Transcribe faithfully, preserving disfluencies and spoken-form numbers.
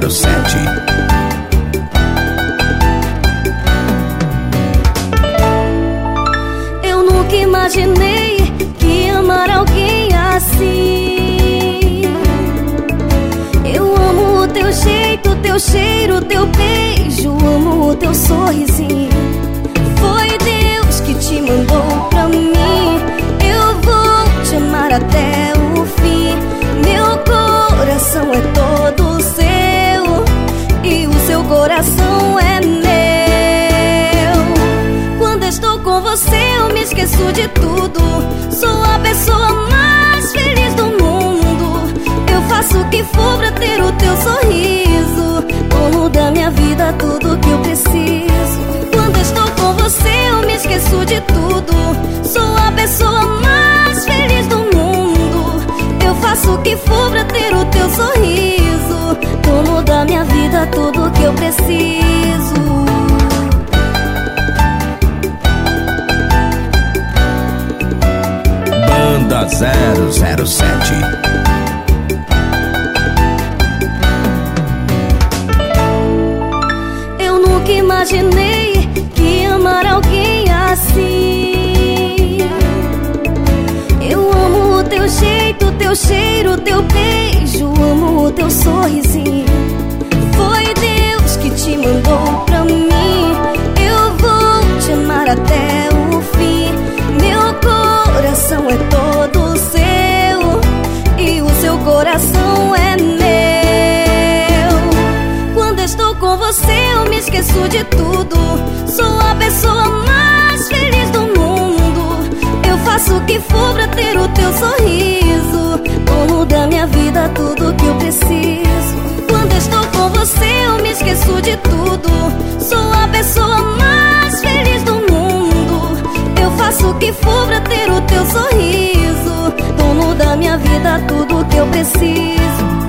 zero sete. Eu nunca imaginei que amar alguém assim. Eu amo o teu jeito, teu cheiro, teu beijo, amo o teu sorrisinho. Foi Deus que te mandou pra mim. Eu vou te amar até o fim. Meu coração é todo seu e o seu coração é meu. Quando estou com você eu me esqueço de tudo. Sou a pessoa mais feliz do mundo. Eu faço o que for pra ter o teu sorriso. Dono da minha vida, tudo que eu preciso. Quando estou com você eu me esqueço de tudo. Sou a pessoa mais feliz do mundo. Eu faço o que for pra ter o teu sorriso. Dono da minha vida, tudo que eu preciso. Banda zero zero sete. Eu nunca imaginei que amar alguém assim. Eu amo o teu jeito, teu cheiro, teu beijo, amo o teu sorrisinho. Foi Deus que te mandou pra mim. Eu vou te amar até o fim. Meu coração é todo seu e o seu coração é meu. Quando estou com você eu me esqueço de tudo. Sou a pessoa mais feliz do mundo. Eu faço o que for pra ter o teu sorriso. Dono da minha vida, tudo que eu preciso. Quando estou com você eu me esqueço de tudo. Sou a pessoa mais feliz do mundo. Eu faço o que for pra ter o teu sorriso. Dono da minha vida, tudo que eu preciso.